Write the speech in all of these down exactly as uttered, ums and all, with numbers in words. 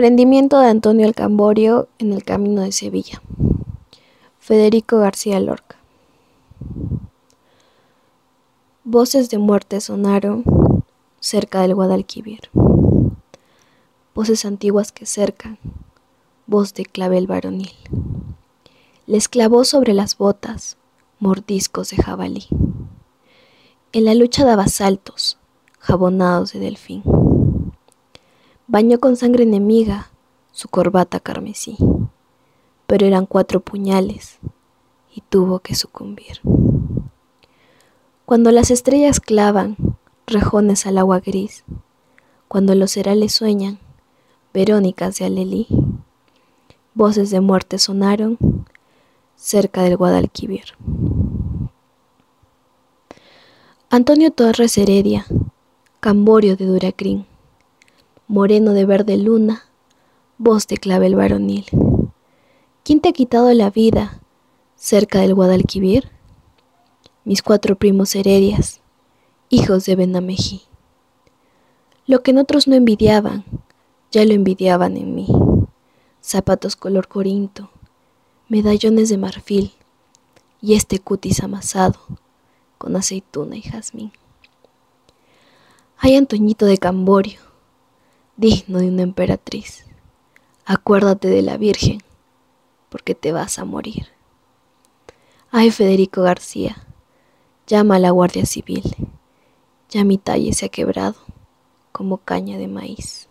Prendimiento de Antonio el Camborio en el camino de Sevilla. Federico García Lorca. Voces de muerte sonaron cerca del Guadalquivir. Voces antiguas que cercan, voz de clavel varonil. Les clavó sobre las botas mordiscos de jabalí. En la lucha daba saltos, jabonados de delfín. Bañó con sangre enemiga su corbata carmesí, pero eran cuatro puñales y tuvo que sucumbir. Cuando las estrellas clavan rejones al agua gris, cuando los herales sueñan verónicas de alelí, voces de muerte sonaron cerca del Guadalquivir. Antonio Torres Heredia, Camborio de Duracrín, moreno de verde luna, voz de clavel varonil. ¿Quién te ha quitado la vida cerca del Guadalquivir? Mis cuatro primos Heredias, hijos de Benamejí. Lo que en otros no envidiaban, ya lo envidiaban en mí. Zapatos color corinto, medallones de marfil y este cutis amasado con aceituna y jazmín. Ay, Antoñito de Camborio, digno de una emperatriz, acuérdate de la Virgen, porque te vas a morir. Ay, Federico García, llama a la Guardia Civil, ya mi talle se ha quebrado como caña de maíz.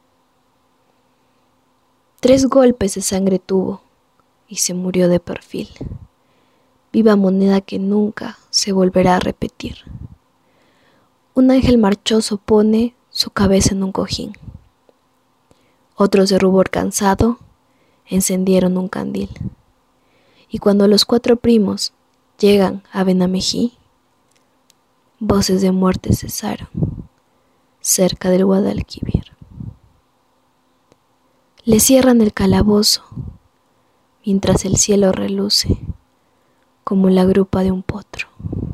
Tres golpes de sangre tuvo y se murió de perfil, viva moneda que nunca se volverá a repetir. Un ángel marchoso pone su cabeza en un cojín. Otros de rubor cansado encendieron un candil. Y cuando los cuatro primos llegan a Benamejí, voces de muerte cesaron cerca del Guadalquivir. Le cierran el calabozo mientras el cielo reluce como la grupa de un potro.